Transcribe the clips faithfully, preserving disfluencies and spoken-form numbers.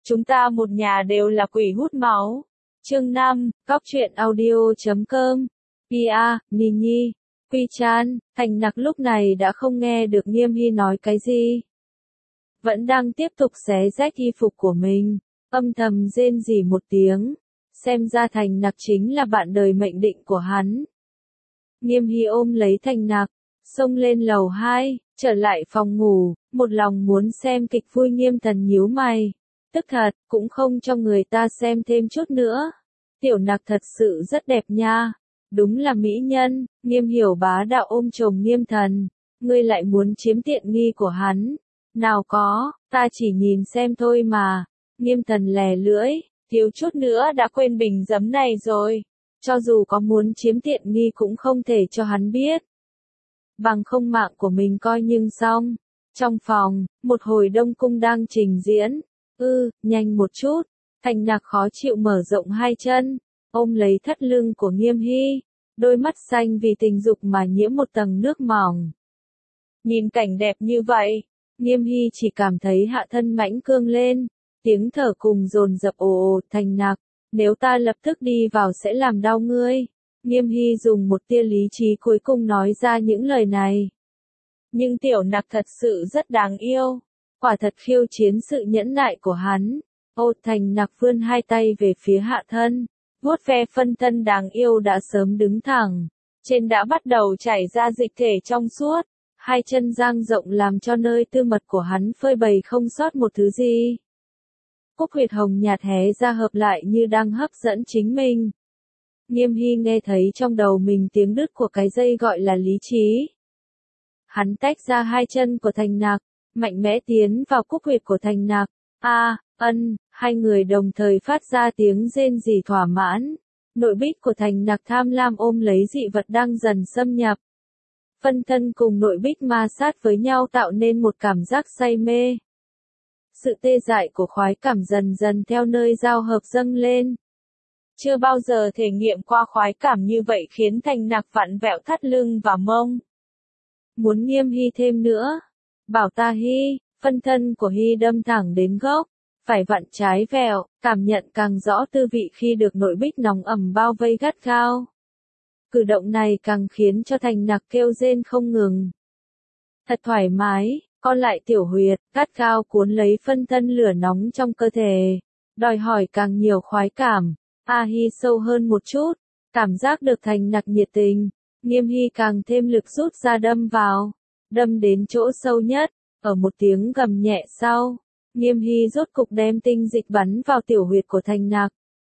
Chúng ta một nhà đều là quỷ hút máu. Chương năm, Cóc truyện audio chấm com. Pia, Nini, Quy Chan, Thành Nặc lúc này đã không nghe được Nghiêm Hy nói cái gì. Vẫn đang tiếp tục xé rách y phục của mình, âm thầm rên rỉ một tiếng. Xem ra Thành Nặc chính là bạn đời mệnh định của hắn. Nghiêm Hy ôm lấy Thành Nặc, xông lên lầu hai, trở lại phòng ngủ, một lòng muốn xem kịch vui. Nghiêm Thần nhíu mày. Tức thật, cũng không cho người ta xem thêm chút nữa. Tiểu Nặc thật sự rất đẹp nha. Đúng là mỹ nhân. Nghiêm Hiểu bá đạo ôm chồng Nghiêm Thần. Ngươi lại muốn chiếm tiện nghi của hắn. Nào có, ta chỉ nhìn xem thôi mà. Nghiêm Thần lè lưỡi, thiếu chút nữa đã quên bình giấm này rồi. Cho dù có muốn chiếm tiện nghi cũng không thể cho hắn biết. Bằng không mạng của mình coi như xong. Trong phòng, một hồi đông cung đang trình diễn. Ư, nhanh một chút. Thành Nặc khó chịu mở rộng hai chân, ôm lấy thắt lưng của Nghiêm Hy. Đôi mắt xanh vì tình dục mà nhiễm một tầng nước mỏng. Nhìn cảnh đẹp như vậy, Nghiêm Hy chỉ cảm thấy hạ thân mãnh cương lên. Tiếng thở cùng dồn dập ồ ồ. Thành Nặc, nếu ta lập tức đi vào sẽ làm đau ngươi. Nghiêm Hy dùng một tia lý trí cuối cùng nói ra những lời này. Nhưng Tiểu Nặc thật sự rất đáng yêu. Quả thật khiêu chiến sự nhẫn nại của hắn. Ô Thành Nặc vươn hai tay về phía hạ thân, vuốt ve phân thân đáng yêu đã sớm đứng thẳng. Trên đã bắt đầu chảy ra dịch thể trong suốt. Hai chân dang rộng làm cho nơi tư mật của hắn phơi bày không sót một thứ gì. Cúc huyệt hồng nhạt hé ra hợp lại như đang hấp dẫn chính mình. Nghiêm Hy nghe thấy trong đầu mình tiếng đứt của cái dây gọi là lý trí. Hắn tách ra hai chân của Thành Nặc, mạnh mẽ tiến vào cúc huyệt của Thành Nặc. A, ân, hai người đồng thời phát ra tiếng rên rỉ thỏa mãn. Nội bích của Thành Nặc tham lam ôm lấy dị vật đang dần xâm nhập. Phân thân cùng nội bích ma sát với nhau tạo nên một cảm giác say mê. Sự tê dại của khoái cảm dần dần theo nơi giao hợp dâng lên. Chưa bao giờ thể nghiệm qua khoái cảm như vậy khiến Thành Nặc vặn vẹo thắt lưng và mông. Muốn Nghiêm Hy thêm nữa. Bảo ta Hy, phân thân của Hy đâm thẳng đến gốc. Phải vặn trái vẹo, cảm nhận càng rõ tư vị khi được nội bích nóng ẩm bao vây gắt gao. Cử động này càng khiến cho Thành Nặc kêu rên không ngừng. Thật thoải mái, con lại tiểu huyệt, gắt gao cuốn lấy phân thân lửa nóng trong cơ thể. Đòi hỏi càng nhiều khoái cảm. A Hy sâu hơn một chút, cảm giác được Thành Nặc nhiệt tình. Nghiêm Hy càng thêm lực rút ra đâm vào. Đâm đến chỗ sâu nhất, ở một tiếng gầm nhẹ sau. Nghiêm Hy rốt cục đem tinh dịch bắn vào tiểu huyệt của Thành Nặc.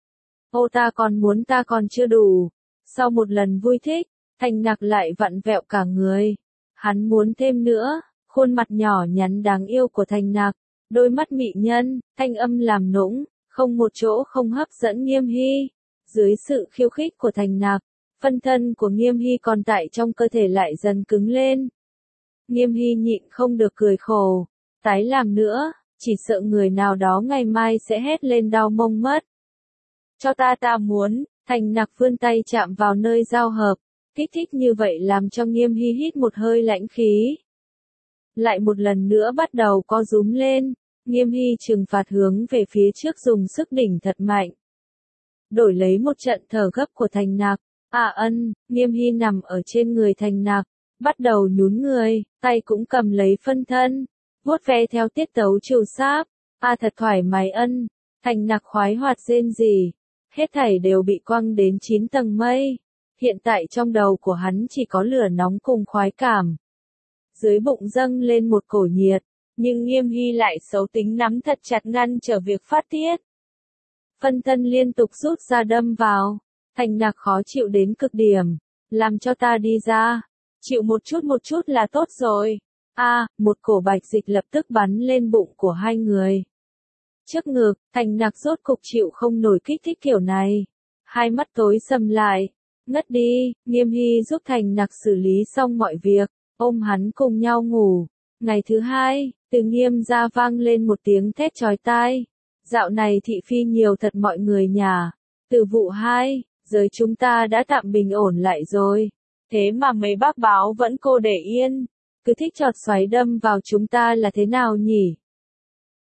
Ô ta còn muốn ta còn chưa đủ. Sau một lần vui thích, Thành Nặc lại vặn vẹo cả người. Hắn muốn thêm nữa, khuôn mặt nhỏ nhắn đáng yêu của Thành Nặc, đôi mắt mị nhân, thanh âm làm nũng, không một chỗ không hấp dẫn Nghiêm Hy. Dưới sự khiêu khích của Thành Nặc, phân thân của Nghiêm Hy còn tại trong cơ thể lại dần cứng lên. Nghiêm Hy nhịn không được cười khổ, tái làm nữa. Chỉ sợ người nào đó ngày mai sẽ hét lên đau mông mất. Cho ta ta muốn. Thành Nặc vươn tay chạm vào nơi giao hợp. Kích thích như vậy làm cho Nghiêm Hy hít một hơi lãnh khí. Lại một lần nữa bắt đầu co rúm lên. Nghiêm Hy trừng phạt hướng về phía trước dùng sức đỉnh thật mạnh. Đổi lấy một trận thở gấp của Thành Nặc. À ân, Nghiêm Hy nằm ở trên người Thành Nặc. Bắt đầu nhún người, tay cũng cầm lấy phân thân. Vuốt ve theo tiết tấu chiều sáp. A thật thoải mái ân. Thành Nặc khoái hoạt rên rỉ. Hết thảy đều bị quăng đến chín tầng mây. Hiện tại trong đầu của hắn chỉ có lửa nóng cùng khoái cảm. Dưới bụng dâng lên một cổ nhiệt. Nhưng Nghiêm Hy lại xấu tính nắm thật chặt ngăn trở việc phát tiết. Phân thân liên tục rút ra đâm vào. Thành Nặc khó chịu đến cực điểm. Làm cho ta đi ra. Chịu một chút một chút là tốt rồi. A, à, một cổ bạch dịch lập tức bắn lên bụng của hai người. Trước ngực, Thành Nặc rốt cục chịu không nổi kích thích kiểu này. Hai mắt tối sầm lại. Ngất đi. Nghiêm Hy giúp Thành Nặc xử lý xong mọi việc. Ôm hắn cùng nhau ngủ. Ngày thứ hai, từ Nghiêm ra vang lên một tiếng thét chói tai. Dạo này thị phi nhiều thật mọi người nhà. Từ vụ hai, giới chúng ta đã tạm bình ổn lại rồi. Thế mà mấy bác báo vẫn cô để yên. Cứ thích chọt xoáy đâm vào chúng ta là thế nào nhỉ?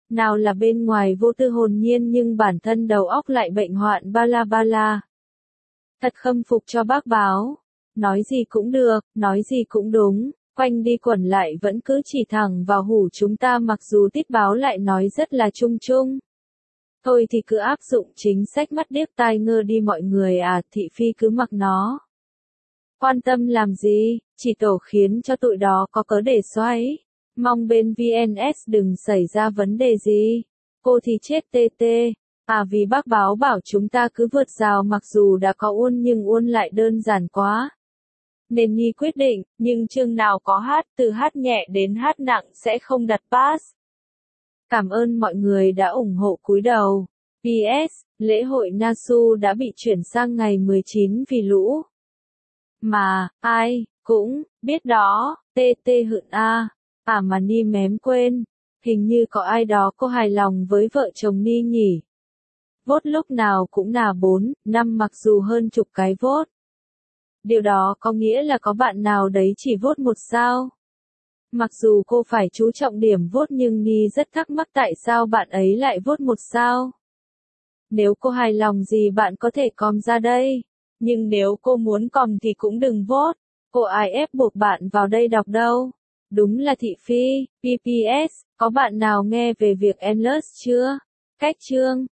Nào là bên ngoài vô tư hồn nhiên nhưng bản thân đầu óc lại bệnh hoạn ba la ba la. Thật khâm phục cho bác báo. Nói gì cũng được, nói gì cũng đúng, quanh đi quẩn lại vẫn cứ chỉ thẳng vào hủ chúng ta mặc dù tiết báo lại nói rất là chung chung. Thôi thì cứ áp dụng chính sách mắt điếc tai ngơ đi mọi người à, thị phi cứ mặc nó. Quan tâm làm gì, chỉ tổ khiến cho tụi đó có cớ để xoáy. Mong bên vê en ét đừng xảy ra vấn đề gì. Cô thì chết tê tê. À vì bác báo bảo chúng ta cứ vượt rào mặc dù đã có uôn nhưng uôn lại đơn giản quá. Nên Nhi quyết định, nhưng chương nào có hát, từ hát nhẹ đến hát nặng sẽ không đặt pass. Cảm ơn mọi người đã ủng hộ cúi đầu. pê ét, lễ hội Nasu đã bị chuyển sang ngày mười chín vì lũ. Mà, ai, cũng, biết đó, tê tê hựng a. À mà Ni mém quên, hình như có ai đó có hài lòng với vợ chồng Ni nhỉ. Vote lúc nào cũng là bốn, năm mặc dù hơn chục cái vote. Điều đó có nghĩa là có bạn nào đấy chỉ vote một sao. Mặc dù cô phải chú trọng điểm vote nhưng Ni rất thắc mắc tại sao bạn ấy lại vote một sao. Nếu cô hài lòng gì bạn có thể comment ra đây. Nhưng nếu cô muốn comment thì cũng đừng vote. Cô ai ép buộc bạn vào đây đọc đâu. Đúng là thị phi. pê pê ét, có bạn nào nghe về việc Endless chưa? Cách chương